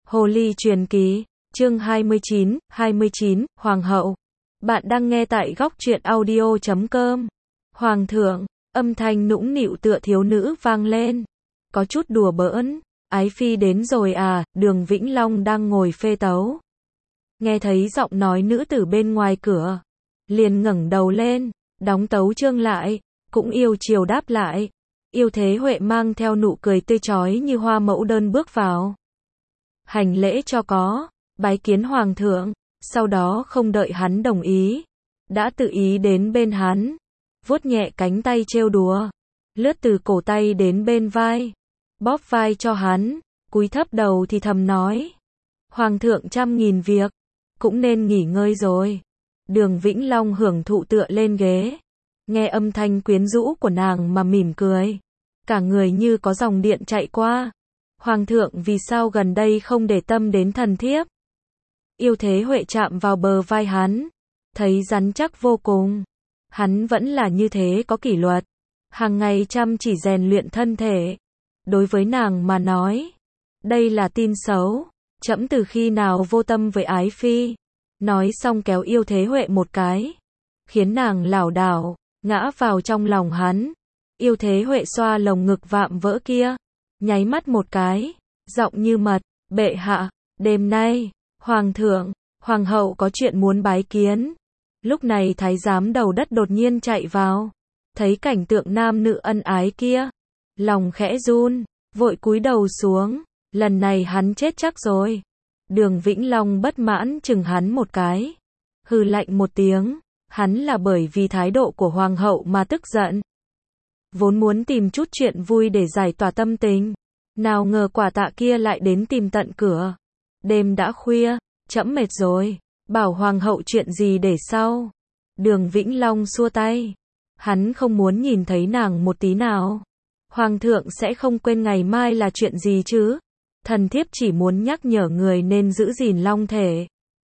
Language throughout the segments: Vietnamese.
Hồ Ly truyền kỳ, chương 29, Hoàng hậu. Bạn đang nghe tại góc truyện audio.com. Hoàng thượng, âm thanh nũng nịu tựa thiếu nữ vang lên. Có chút đùa bỡn, ái phi đến rồi à, Đường Vĩnh Long đang ngồi phê tấu. Nghe thấy giọng nói nữ tử bên ngoài cửa. Liền ngẩng đầu lên, đóng tấu chương lại, cũng yêu chiều đáp lại. Yêu Thế Huệ mang theo nụ cười tươi chói như hoa mẫu đơn bước vào. Hành lễ cho có, bái kiến hoàng thượng, sau đó không đợi hắn đồng ý, đã tự ý đến bên hắn, vuốt nhẹ cánh tay trêu đùa, lướt từ cổ tay đến bên vai, bóp vai cho hắn, cúi thấp đầu thì thầm nói: Hoàng thượng trăm nghìn việc, cũng nên nghỉ ngơi rồi. Đường Vĩnh Long hưởng thụ tựa lên ghế, nghe âm thanh quyến rũ của nàng mà mỉm cười, cả người như có dòng điện chạy qua. Hoàng thượng vì sao gần đây không để tâm đến thần thiếp? Yêu Thế Huệ chạm vào bờ vai hắn, thấy rắn chắc vô cùng. Hắn vẫn là như thế có kỷ luật, hàng ngày chăm chỉ rèn luyện thân thể. Đối với nàng mà nói, đây là tin xấu. Trẫm từ khi nào vô tâm với ái phi? Nói xong kéo Yêu Thế Huệ một cái, khiến nàng lảo đảo, ngã vào trong lòng hắn. Yêu Thế Huệ xoa lồng ngực vạm vỡ kia, nháy mắt một cái, giọng như mật: bệ hạ, đêm nay, hoàng thượng, hoàng hậu có chuyện muốn bái kiến. Lúc này thái giám đầu đất đột nhiên chạy vào, thấy cảnh tượng nam nữ ân ái kia, lòng khẽ run, vội cúi đầu xuống, lần này hắn chết chắc rồi. Đường Vĩnh Long bất mãn chừng hắn một cái, hừ lạnh một tiếng, hắn là bởi vì thái độ của hoàng hậu mà tức giận. Vốn muốn tìm chút chuyện vui để giải tỏa tâm tình, nào ngờ quả tạ kia lại đến tìm tận cửa. Đêm đã khuya, trẫm mệt rồi, bảo hoàng hậu chuyện gì để sau. Đường Vĩnh Long xua tay, hắn không muốn nhìn thấy nàng một tí nào. Hoàng thượng sẽ không quên ngày mai là chuyện gì chứ? Thần thiếp chỉ muốn nhắc nhở người nên giữ gìn long thể.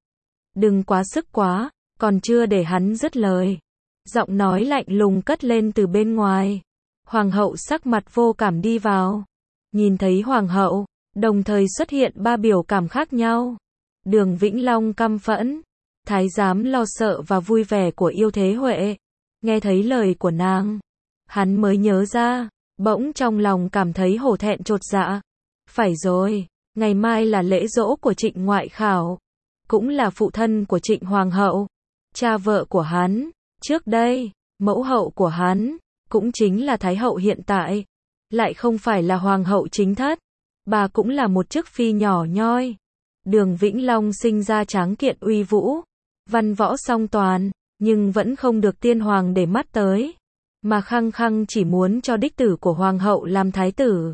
Đừng quá sức quá, còn chưa để hắn dứt lời. Giọng nói lạnh lùng cất lên từ bên ngoài. Hoàng hậu sắc mặt vô cảm đi vào. Nhìn thấy hoàng hậu, đồng thời xuất hiện ba biểu cảm khác nhau. Đường Vĩnh Long căm phẫn, thái giám lo sợ và vui vẻ của Yêu Thế Huệ. Nghe thấy lời của nàng, hắn mới nhớ ra, bỗng trong lòng cảm thấy hổ thẹn chột dạ. Phải rồi, ngày mai là lễ giỗ của Trịnh ngoại khảo, cũng là phụ thân của Trịnh hoàng hậu, cha vợ của hắn, trước đây, mẫu hậu của hắn, cũng chính là thái hậu hiện tại, lại không phải là hoàng hậu chính thất, bà cũng là một chức phi nhỏ nhoi. Đường Vĩnh Long sinh ra tráng kiện uy vũ, văn võ song toàn, nhưng vẫn không được tiên hoàng để mắt tới, mà khăng khăng chỉ muốn cho đích tử của hoàng hậu làm thái tử.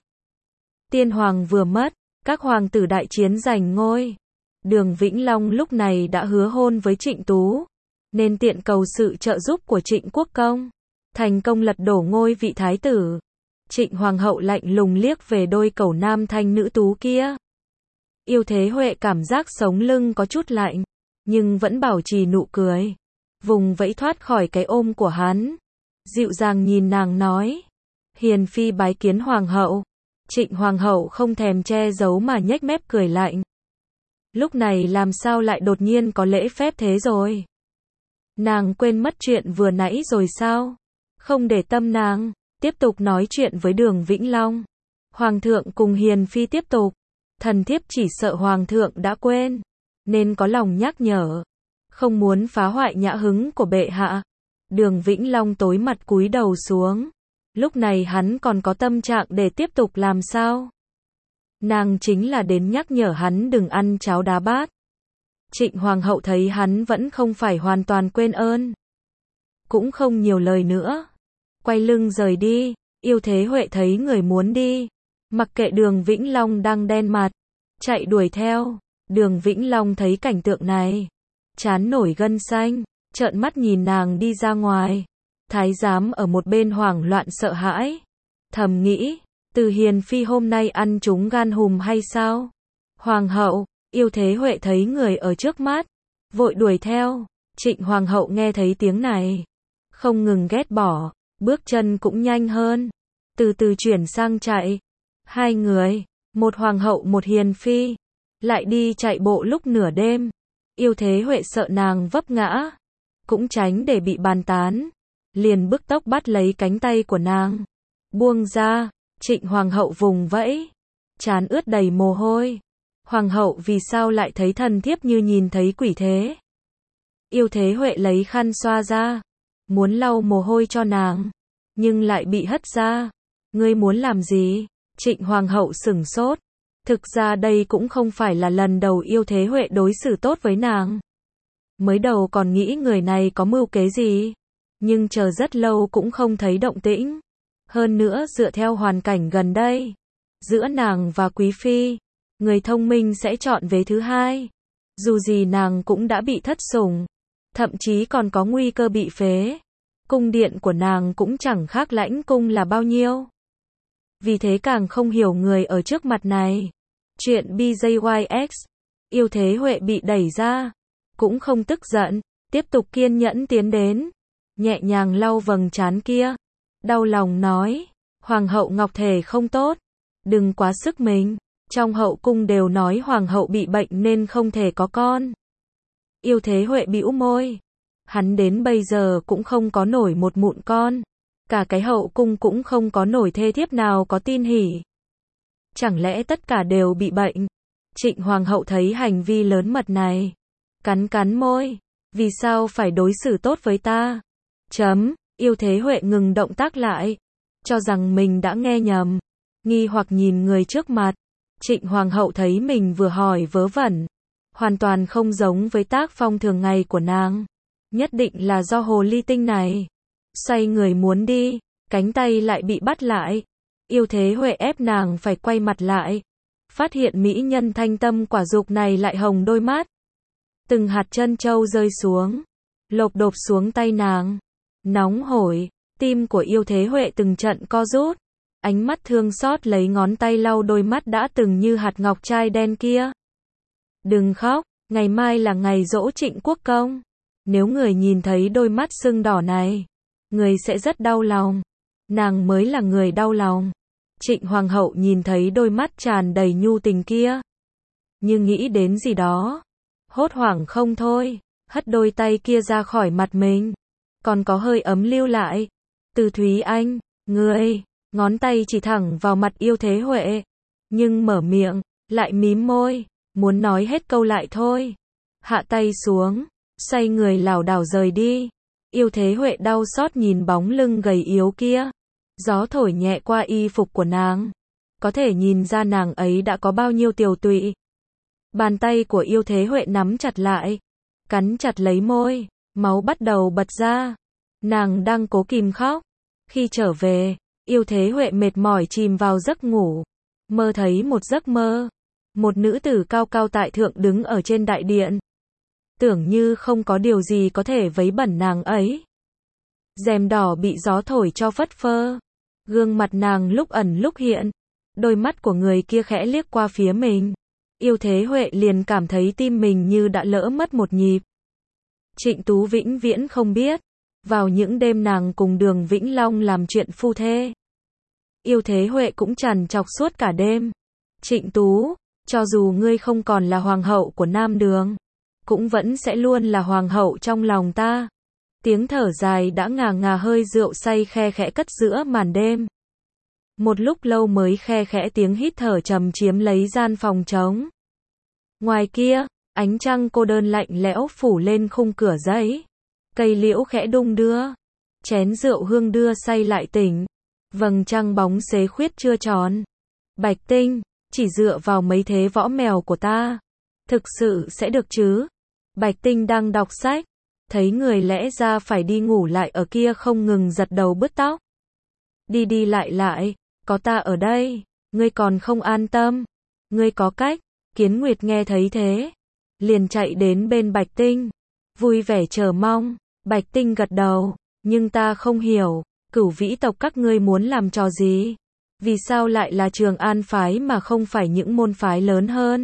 Tiên hoàng vừa mất, các hoàng tử đại chiến giành ngôi. Đường Vĩnh Long lúc này đã hứa hôn với Trịnh Tú, nên tiện cầu sự trợ giúp của Trịnh Quốc Công, thành công lật đổ ngôi vị thái tử. Trịnh hoàng hậu lạnh lùng liếc về đôi cẩu nam thanh nữ tú kia. Yêu Thế Huệ cảm giác sống lưng có chút lạnh, nhưng vẫn bảo trì nụ cười, vùng vẫy thoát khỏi cái ôm của hắn, dịu dàng nhìn nàng nói: Hiền phi bái kiến hoàng hậu. Trịnh hoàng hậu không thèm che giấu mà nhếch mép cười lạnh. Lúc này làm sao lại đột nhiên có lễ phép thế rồi? Nàng quên mất chuyện vừa nãy rồi sao? Không để tâm nàng, tiếp tục nói chuyện với Đường Vĩnh Long. Hoàng thượng cùng hiền phi tiếp tục. Thần thiếp chỉ sợ hoàng thượng đã quên, nên có lòng nhắc nhở, không muốn phá hoại nhã hứng của bệ hạ. Đường Vĩnh Long tối mặt cúi đầu xuống. Lúc này hắn còn có tâm trạng để tiếp tục làm sao? Nàng chính là đến nhắc nhở hắn đừng ăn cháo đá bát. Trịnh hoàng hậu thấy hắn vẫn không phải hoàn toàn quên ơn, cũng không nhiều lời nữa, quay lưng rời đi. Yêu Thế Huệ thấy người muốn đi, mặc kệ Đường Vĩnh Long đang đen mặt, chạy đuổi theo. Đường Vĩnh Long thấy cảnh tượng này, trán nổi gân xanh, trợn mắt nhìn nàng đi ra ngoài. Thái giám ở một bên hoảng loạn sợ hãi, thầm nghĩ, Từ hiền phi hôm nay ăn trúng gan hùm hay sao? Hoàng hậu, Yêu Thế Huệ thấy người ở trước mắt, vội đuổi theo. Trịnh hoàng hậu nghe thấy tiếng này, không ngừng ghét bỏ, bước chân cũng nhanh hơn, từ từ chuyển sang chạy. Hai người, một hoàng hậu một hiền phi, lại đi chạy bộ lúc nửa đêm. Yêu Thế Huệ sợ nàng vấp ngã, cũng tránh để bị bàn tán, liền bức tốc bắt lấy cánh tay của nàng, buông ra. Trịnh Hoàng hậu vùng vẫy, trán ướt đầy mồ hôi. Hoàng hậu vì sao lại thấy thần thiếp như nhìn thấy quỷ thế? Yêu Thế Huệ lấy khăn xoa ra, muốn lau mồ hôi cho nàng, nhưng lại bị hất ra. Ngươi muốn làm gì? Trịnh Hoàng hậu sửng sốt. Thực ra đây cũng không phải là lần đầu Yêu Thế Huệ đối xử tốt với nàng. Mới đầu còn nghĩ người này có mưu kế gì, nhưng chờ rất lâu cũng không thấy động tĩnh. Hơn nữa dựa theo hoàn cảnh gần đây, giữa nàng và Quý Phi, người thông minh sẽ chọn vế thứ hai. Dù gì nàng cũng đã bị thất sủng, thậm chí còn có nguy cơ bị phế. Cung điện của nàng cũng chẳng khác Lãnh cung là bao nhiêu. Vì thế càng không hiểu người ở trước mặt này. Chuyện BJYX, Yêu Thế Huệ bị đẩy ra, cũng không tức giận, tiếp tục kiên nhẫn tiến đến, nhẹ nhàng lau vầng trán kia. Đau lòng nói, Hoàng hậu ngọc thể không tốt, đừng quá sức mình. Trong hậu cung đều nói Hoàng hậu bị bệnh nên không thể có con. Yêu Thế Huệ bĩu môi. Hắn đến bây giờ cũng không có nổi một mụn con. Cả cái hậu cung cũng không có nổi thê thiếp nào có tin hỉ. Chẳng lẽ tất cả đều bị bệnh? Trịnh Hoàng hậu thấy hành vi lớn mật này, cắn cắn môi. Vì sao phải đối xử tốt với ta? Yêu Thế Huệ ngừng động tác lại, cho rằng mình đã nghe nhầm, nghi hoặc nhìn người trước mặt. Trịnh Hoàng hậu thấy mình vừa hỏi vớ vẩn, hoàn toàn không giống với tác phong thường ngày của nàng. Nhất định là do hồ ly tinh này. Xoay người muốn đi, cánh tay lại bị bắt lại. Yêu Thế Huệ ép nàng phải quay mặt lại. Phát hiện mỹ nhân thanh tâm quả dục này lại hồng đôi mắt. Từng hạt trân châu rơi xuống, lộp độp xuống tay nàng. Nóng hổi, tim của Yêu Thế Huệ từng trận co rút. Ánh mắt thương xót lấy ngón tay lau đôi mắt đã từng như hạt ngọc trai đen kia. Đừng khóc, ngày mai là ngày giỗ Trịnh Quốc Công. Nếu người nhìn thấy đôi mắt sưng đỏ này, người sẽ rất đau lòng. Nàng mới là người đau lòng. Trịnh Hoàng hậu nhìn thấy đôi mắt tràn đầy nhu tình kia, như nghĩ đến gì đó, hốt hoảng không thôi, hất đôi tay kia ra khỏi mặt mình. Còn có hơi ấm lưu lại. Từ Thúy Anh, ngươi, ngón tay chỉ thẳng vào mặt Yêu Thế Huệ, nhưng mở miệng, lại mím môi, muốn nói hết câu lại thôi. Hạ tay xuống, xoay người lảo đảo rời đi. Yêu Thế Huệ đau xót nhìn bóng lưng gầy yếu kia. Gió thổi nhẹ qua y phục của nàng, có thể nhìn ra nàng ấy đã có bao nhiêu tiều tụy. Bàn tay của Yêu Thế Huệ nắm chặt lại, cắn chặt lấy môi, máu bắt đầu bật ra. Nàng đang cố kìm khóc. Khi trở về, Yêu Thế Huệ mệt mỏi chìm vào giấc ngủ, mơ thấy một giấc mơ. Một nữ tử cao cao tại thượng đứng ở trên đại điện. Tưởng như không có điều gì có thể vấy bẩn nàng ấy. Rèm đỏ bị gió thổi cho phất phơ. Gương mặt nàng lúc ẩn lúc hiện. Đôi mắt của người kia khẽ liếc qua phía mình. Yêu Thế Huệ liền cảm thấy tim mình như đã lỡ mất một nhịp. Trịnh Tú vĩnh viễn không biết, vào những đêm nàng cùng Đường Vĩnh Long làm chuyện phu thê, Yêu Thế Huệ cũng trằn trọc suốt cả đêm. Trịnh Tú, cho dù ngươi không còn là hoàng hậu của Nam Đường, cũng vẫn sẽ luôn là hoàng hậu trong lòng ta. Tiếng thở dài đã ngà ngà hơi rượu say khe khẽ cất giữa màn đêm. Một lúc lâu mới khe khẽ tiếng hít thở trầm chiếm lấy gian phòng trống. Ngoài kia, ánh trăng cô đơn lạnh lẽo phủ lên khung cửa giấy. Cây liễu khẽ đung đưa. Chén rượu hương đưa say lại tỉnh. Vầng trăng bóng xế khuyết chưa tròn. Bạch Tinh, chỉ dựa vào mấy thế võ mèo của ta, thực sự sẽ được chứ? Bạch Tinh đang đọc sách, thấy người lẽ ra phải đi ngủ lại ở kia không ngừng giật đầu bứt tóc. Đi đi lại lại, có ta ở đây, ngươi còn không an tâm, ngươi có cách. Kiến Nguyệt nghe thấy thế, liền chạy đến bên Bạch Tinh, vui vẻ chờ mong. Bạch Tinh gật đầu, nhưng ta không hiểu, Cửu Vĩ tộc các ngươi muốn làm trò gì? Vì sao lại là Trường An phái mà không phải những môn phái lớn hơn?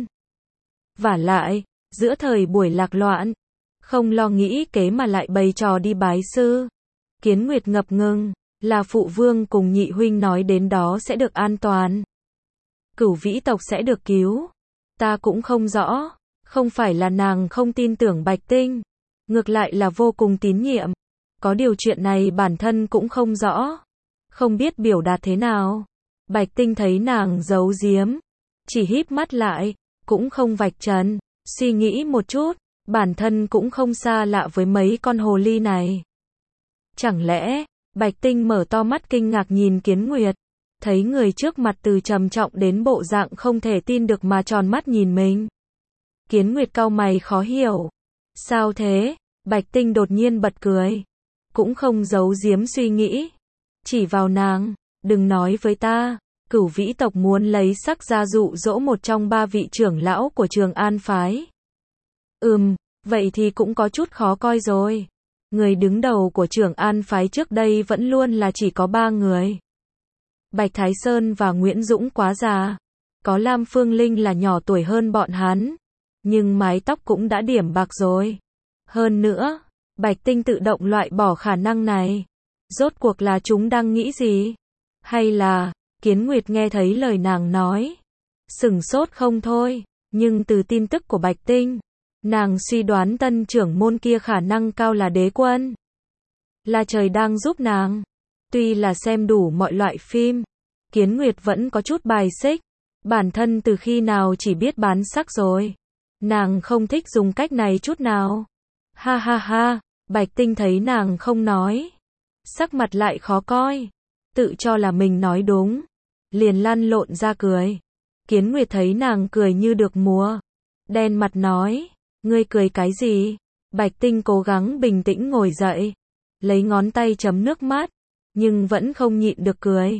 Vả lại, giữa thời buổi lạc loạn, không lo nghĩ kế mà lại bày trò đi bái sư. Kiến Nguyệt ngập ngừng, là phụ vương cùng nhị huynh nói đến đó sẽ được an toàn. Cửu Vĩ tộc sẽ được cứu. Ta cũng không rõ, không phải là nàng không tin tưởng Bạch Tinh, ngược lại là vô cùng tín nhiệm. Có điều chuyện này bản thân cũng không rõ, không biết biểu đạt thế nào. Bạch Tinh thấy nàng giấu giếm, chỉ híp mắt lại, cũng không vạch trần, suy nghĩ một chút, bản thân cũng không xa lạ với mấy con hồ ly này. Chẳng lẽ, Bạch Tinh mở to mắt kinh ngạc nhìn Kiến Nguyệt, thấy người trước mặt từ trầm trọng đến bộ dạng không thể tin được mà tròn mắt nhìn mình. Kiến Nguyệt cau mày khó hiểu. Sao thế? Bạch Tinh đột nhiên bật cười, cũng không giấu giếm suy nghĩ, chỉ vào nàng, đừng nói với ta, Cửu Vĩ tộc muốn lấy sắc ra dụ dỗ một trong 3 vị trưởng lão của Trường An phái. Vậy thì cũng có chút khó coi rồi. Người đứng đầu của Trường An phái trước đây vẫn luôn là chỉ có 3 người. Bạch Thái Sơn và Nguyễn Dũng quá già, có Lam Phương Linh là nhỏ tuổi hơn bọn hắn, nhưng mái tóc cũng đã điểm bạc rồi. Hơn nữa, Bạch Tinh tự động loại bỏ khả năng này. Rốt cuộc là chúng đang nghĩ gì? Hay là, Kiến Nguyệt nghe thấy lời nàng nói, sửng sốt không thôi, nhưng từ tin tức của Bạch Tinh, nàng suy đoán tân trưởng môn kia khả năng cao là đế quân. Là trời đang giúp nàng. Tuy là xem đủ mọi loại phim, Kiến Nguyệt vẫn có chút bài xích. Bản thân từ khi nào chỉ biết bán sắc rồi. Nàng không thích dùng cách này chút nào. Ha ha ha, Bạch Tinh thấy nàng không nói, sắc mặt lại khó coi, tự cho là mình nói đúng, liền lăn lộn ra cười. Kiến Nguyệt thấy nàng cười như được mùa, đen mặt nói, ngươi cười cái gì? Bạch Tinh cố gắng bình tĩnh ngồi dậy, lấy ngón tay chấm nước mắt, nhưng vẫn không nhịn được cười.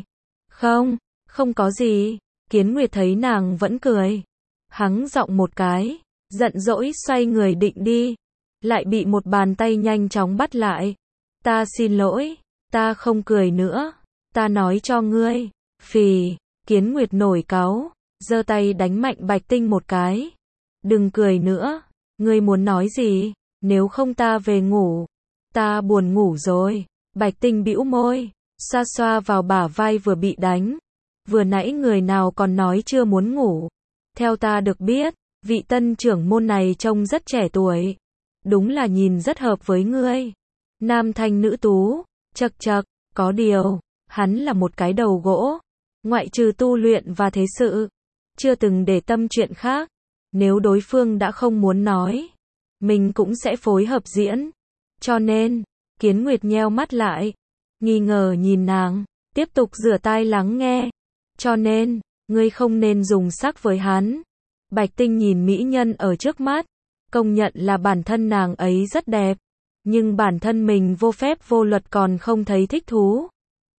Không có gì. Kiến Nguyệt thấy nàng vẫn cười, hắng giọng một cái, giận dỗi xoay người định đi, lại bị một bàn tay nhanh chóng bắt lại. Ta xin lỗi, ta không cười nữa, ta nói cho ngươi. Phì, Kiến Nguyệt nổi cáu, giơ tay đánh mạnh Bạch Tinh một cái. Đừng cười nữa, ngươi muốn nói gì? Nếu không ta về ngủ. Ta buồn ngủ rồi. Bạch Tinh bĩu môi, xoa xoa vào bả vai vừa bị đánh. Vừa nãy người nào còn nói chưa muốn ngủ. Theo ta được biết, vị tân trưởng môn này trông rất trẻ tuổi. Đúng là nhìn rất hợp với ngươi. Nam thanh nữ tú, chậc chậc, có điều, hắn là một cái đầu gỗ. Ngoại trừ tu luyện và thế sự, chưa từng để tâm chuyện khác. Nếu đối phương đã không muốn nói, mình cũng sẽ phối hợp diễn. Cho nên, Kiến Nguyệt nheo mắt lại, nghi ngờ nhìn nàng, tiếp tục rửa tai lắng nghe. Cho nên, ngươi không nên dùng sắc với hắn. Bạch Tinh nhìn mỹ nhân ở trước mắt, công nhận là bản thân nàng ấy rất đẹp, nhưng bản thân mình vô phép vô luật còn không thấy thích thú.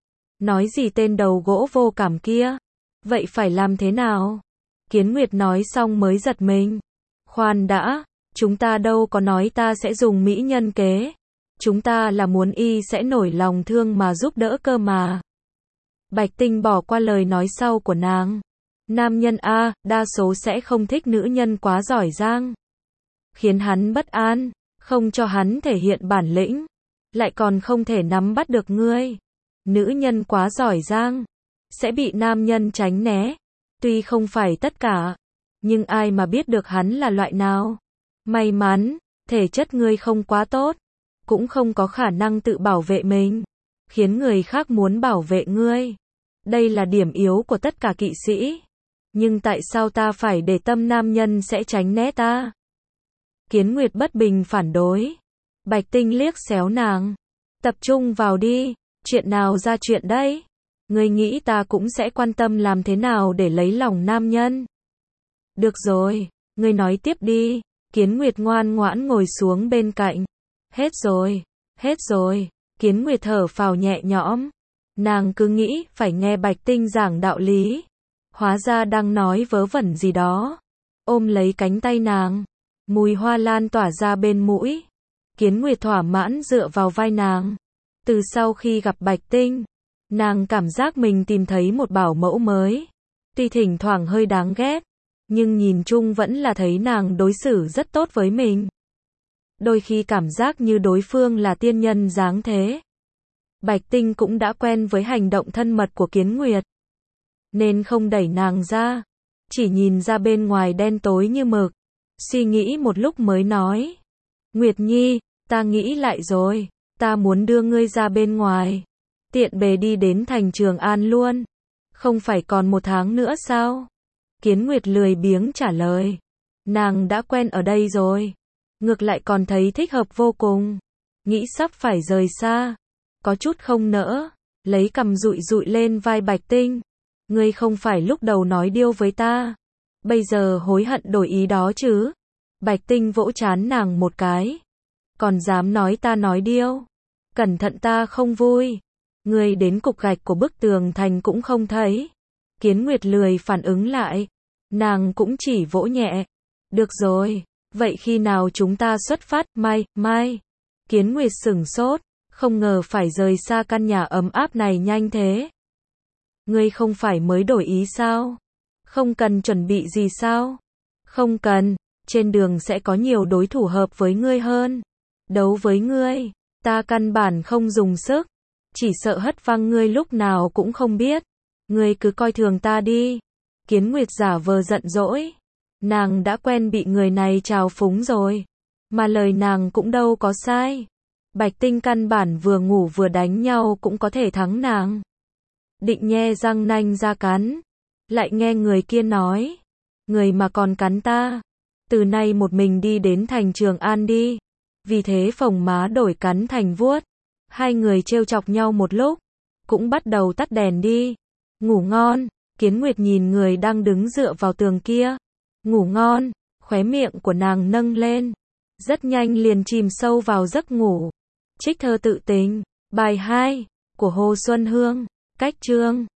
Nói gì tên đầu gỗ vô cảm kia? Vậy phải làm thế nào? Kiến Nguyệt nói xong mới giật mình. Khoan đã, chúng ta đâu có nói ta sẽ dùng mỹ nhân kế. Chúng ta là muốn y sẽ nổi lòng thương mà giúp đỡ cơ mà. Bạch Tinh bỏ qua lời nói sau của nàng. Nam nhân A, đa số sẽ không thích nữ nhân quá giỏi giang. Khiến hắn bất an, không cho hắn thể hiện bản lĩnh, lại còn không thể nắm bắt được ngươi. Nữ nhân quá giỏi giang, sẽ bị nam nhân tránh né. Tuy không phải tất cả, nhưng ai mà biết được hắn là loại nào. May mắn, thể chất ngươi không quá tốt, cũng không có khả năng tự bảo vệ mình, khiến người khác muốn bảo vệ ngươi. Đây là điểm yếu của tất cả kỵ sĩ. Nhưng tại sao ta phải để tâm nam nhân sẽ tránh né ta? Kiến Nguyệt bất bình phản đối. Bạch Tinh liếc xéo nàng. Tập trung vào đi, chuyện nào ra chuyện đấy? Ngươi nghĩ ta cũng sẽ quan tâm làm thế nào để lấy lòng nam nhân? Được rồi, ngươi nói tiếp đi. Kiến Nguyệt ngoan ngoãn ngồi xuống bên cạnh. Hết rồi. Kiến Nguyệt thở phào nhẹ nhõm. Nàng cứ nghĩ phải nghe Bạch Tinh giảng đạo lý. Hóa ra đang nói vớ vẩn gì đó. Ôm lấy cánh tay nàng. Mùi hoa lan tỏa ra bên mũi. Kiến Nguyệt thỏa mãn dựa vào vai nàng. Từ sau khi gặp Bạch Tinh, nàng cảm giác mình tìm thấy một bảo mẫu mới. Tuy thỉnh thoảng hơi đáng ghét, nhưng nhìn chung vẫn là thấy nàng đối xử rất tốt với mình. Đôi khi cảm giác như đối phương là tiên nhân dáng thế. Bạch Tinh cũng đã quen với hành động thân mật của Kiến Nguyệt, nên không đẩy nàng ra. chỉ nhìn ra bên ngoài đen tối như mực. Suy nghĩ một lúc mới nói. Nguyệt Nhi, ta nghĩ lại rồi, ta muốn đưa ngươi ra bên ngoài. Tiện bề đi đến thành Trường An luôn. Không phải còn 1 tháng nữa sao? Kiến Nguyệt lười biếng trả lời. Nàng đã quen ở đây rồi. Ngược lại còn thấy thích hợp vô cùng. Nghĩ sắp phải rời xa. Có chút không nỡ. Lấy cằm dụi dụi lên vai Bạch Tinh. Ngươi không phải lúc đầu nói điêu với ta. Bây giờ hối hận đổi ý đó chứ. Bạch Tinh vỗ trán nàng một cái. Còn dám nói ta nói điêu. Cẩn thận ta không vui. Ngươi đến cục gạch của bức tường thành cũng không thấy. Kiến Nguyệt lười phản ứng lại. Nàng cũng chỉ vỗ nhẹ. Được rồi, vậy khi nào chúng ta xuất phát? Mai. Kiến Nguyệt sửng sốt, không ngờ phải rời xa căn nhà ấm áp này nhanh thế. Ngươi không phải mới đổi ý sao? Không cần chuẩn bị gì sao? Không cần, trên đường sẽ có nhiều đối thủ hợp với ngươi hơn. Đấu với ngươi, ta căn bản không dùng sức. Chỉ sợ hất văng ngươi lúc nào cũng không biết. Ngươi cứ coi thường ta đi. Kiến Nguyệt giả vờ giận dỗi. Nàng đã quen bị người này trào phúng rồi. Mà lời nàng cũng đâu có sai. Bạch Tinh căn bản vừa ngủ vừa đánh nhau cũng có thể thắng nàng. Định nhe răng nanh ra cắn. Lại nghe người kia nói. Người mà còn cắn ta. Từ nay một mình đi đến thành Trường An đi. Vì thế phồng má đổi cắn thành vuốt. Hai người trêu chọc nhau một lúc. Cũng bắt đầu tắt đèn đi. Ngủ ngon. Kiến Nguyệt nhìn người đang đứng dựa vào tường kia. Ngủ ngon. Khóe miệng của nàng nâng lên. Rất nhanh liền chìm sâu vào giấc ngủ. Trích thơ tự tình. Bài 2. Của Hồ Xuân Hương. Cách chương.